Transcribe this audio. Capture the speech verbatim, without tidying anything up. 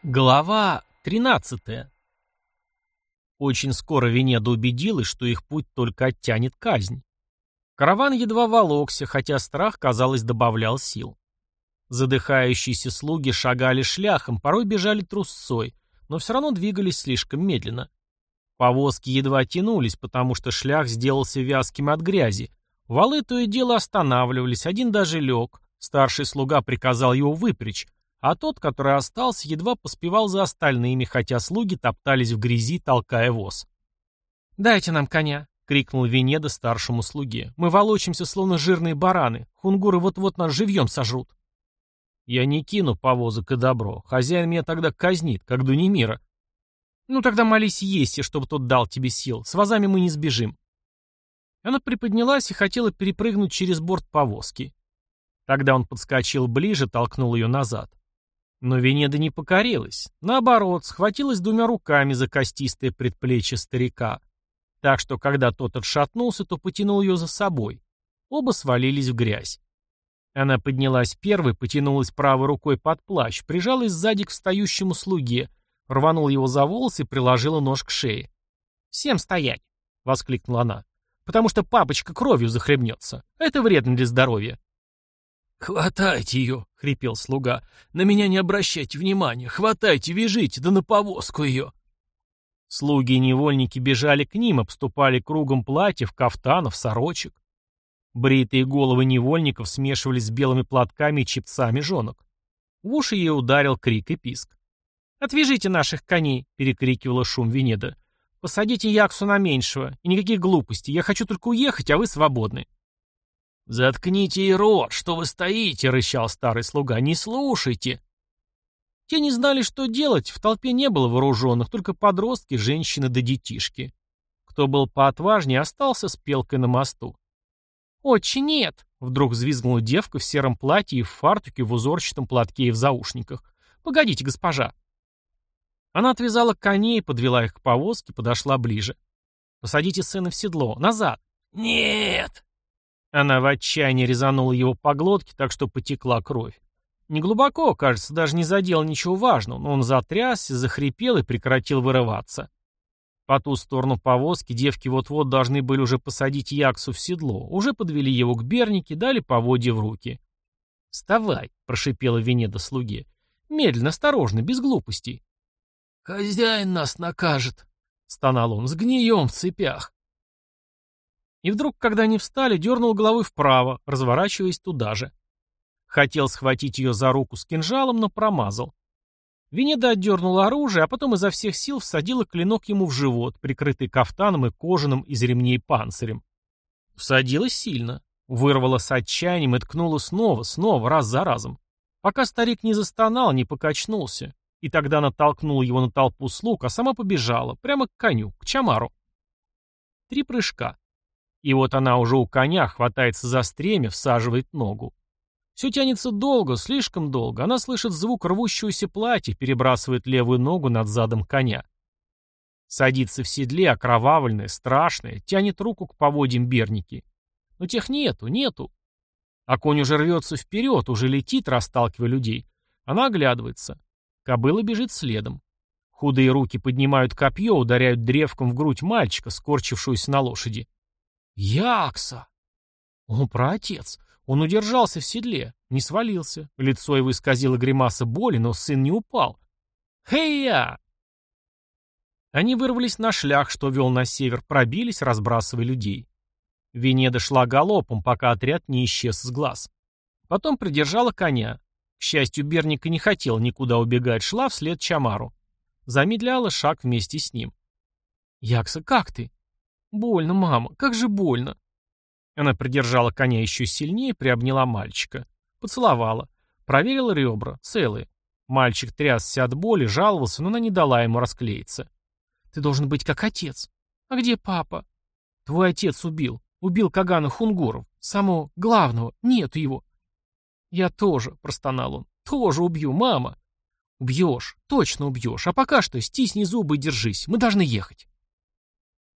Глава тринадцатая. Очень скоро Венеда убедилась, что их путь только оттянет казнь. Караван едва волокся, хотя страх, казалось, добавлял сил. Задыхающиеся слуги шагали шляхом, порой бежали трусцой, но все равно двигались слишком медленно. Повозки едва тянулись, потому что шлях сделался вязким от грязи. Валы то и дело останавливались, один даже лег. Старший слуга приказал его выпрячь, а тот, который остался, едва поспевал за остальными, хотя слуги топтались в грязи, толкая воз. «Дайте нам коня!» — крикнул Венеда старшему слуге. «Мы волочимся, словно жирные бараны. Хунгуры вот-вот нас живьем сожрут». «Я не кину повозок и добро. Хозяин меня тогда казнит, как Дунимира». «Ну тогда молись Ессе, чтобы тот дал тебе сил. С вазами мы не сбежим». Она приподнялась и хотела перепрыгнуть через борт повозки. Тогда он подскочил ближе, толкнул ее назад. Но Венеда не покорилась. Наоборот, схватилась двумя руками за костистое предплечье старика. Так что, когда тот отшатнулся, то потянул ее за собой. Оба свалились в грязь. Она поднялась первой, потянулась правой рукой под плащ, прижалась сзади к встающему слуге, рванула его за волосы и приложила нож к шее. «Всем стоять!» — воскликнула она. «Потому что папочка кровью захлебнется. Это вредно для здоровья». «Хватайте ее!» — хрипел слуга. «На меня не обращайте внимания! Хватайте, вяжите, да на повозку ее!» Слуги и невольники бежали к ним, обступали кругом платьев, кафтанов, сорочек. Бритые головы невольников смешивались с белыми платками и чепцами жонок. В уши ей ударил крик и писк. «Отвяжите наших коней!» — перекрикивала шум Венеда. «Посадите Яксу на меньшего, и никаких глупостей. Я хочу только уехать, а вы свободны». «Заткните ей рот, что вы стоите!» — рычал старый слуга. «Не слушайте!» Те не знали, что делать, в толпе не было вооруженных, только подростки, женщины да детишки. Кто был поотважнее, остался с пелкой на мосту. «Отче, нет!» — вдруг взвизгнула девка в сером платье и в фартуке, в узорчатом платке и в заушниках. «Погодите, госпожа!» Она отвязала коней, подвела их к повозке, подошла ближе. «Посадите сына в седло! Назад!» «Нет!» Она в отчаянии резанула его по глотке, так что потекла кровь. Неглубоко, кажется, даже не задел ничего важного, но он затрясся, захрипел и прекратил вырываться. По ту сторону повозки девки вот-вот должны были уже посадить Яксу в седло, уже подвели его к бернике, дали поводья в руки. «Вставай», — прошипела Венеда слуге. «Медленно, осторожно, без глупостей». «Хозяин нас накажет», — стонал он, — «сгнием в цепях». И вдруг, когда они встали, дернул головой вправо, разворачиваясь туда же. Хотел схватить ее за руку с кинжалом, но промазал. Венеда отдернула оружие, а потом изо всех сил всадила клинок ему в живот, прикрытый кафтаном и кожаным из ремней панцирем. Всадила сильно, вырвала с отчаянием и ткнула снова, снова, раз за разом. Пока старик не застонал, не покачнулся. И тогда она толкнула его на толпу слуг, а сама побежала, прямо к коню, к Чамару. Три прыжка. И вот она уже у коня, хватается за стремя, всаживает ногу. Все тянется долго, слишком долго. Она слышит звук рвущегося платья, перебрасывает левую ногу над задом коня. Садится в седле, окровавленная, страшная, тянет руку к поводьям берники. Но тех нету, нету. А конь уже рвется вперед, уже летит, расталкивая людей. Она оглядывается. Кобыла бежит следом. Худые руки поднимают копье, ударяют древком в грудь мальчика, скорчившуюся на лошади. «Якса!» О, праотец! Он удержался в седле, не свалился. Лицо его исказило гримаса боли, но сын не упал. «Хей-я!» Они вырвались на шлях, что вел на север, пробились, разбрасывая людей. Венеда шла галопом, пока отряд не исчез с глаз. Потом придержала коня. К счастью, Берника не хотел никуда убегать, шла вслед Чамару. Замедляла шаг вместе с ним. «Якса, как ты?» «Больно, мама, как же больно!» Она придержала коня еще сильнее, приобняла мальчика. Поцеловала. Проверила ребра, целые. Мальчик трясся от боли, жаловался, но она не дала ему расклеиться. «Ты должен быть как отец». «А где папа?» «Твой отец убил. Убил Кагана Хунгуров. Самого главного. Нету его». «Я тоже», — простонал он. «Тоже убью, мама». «Убьешь. Точно убьешь. А пока что стисни зубы и держись. Мы должны ехать».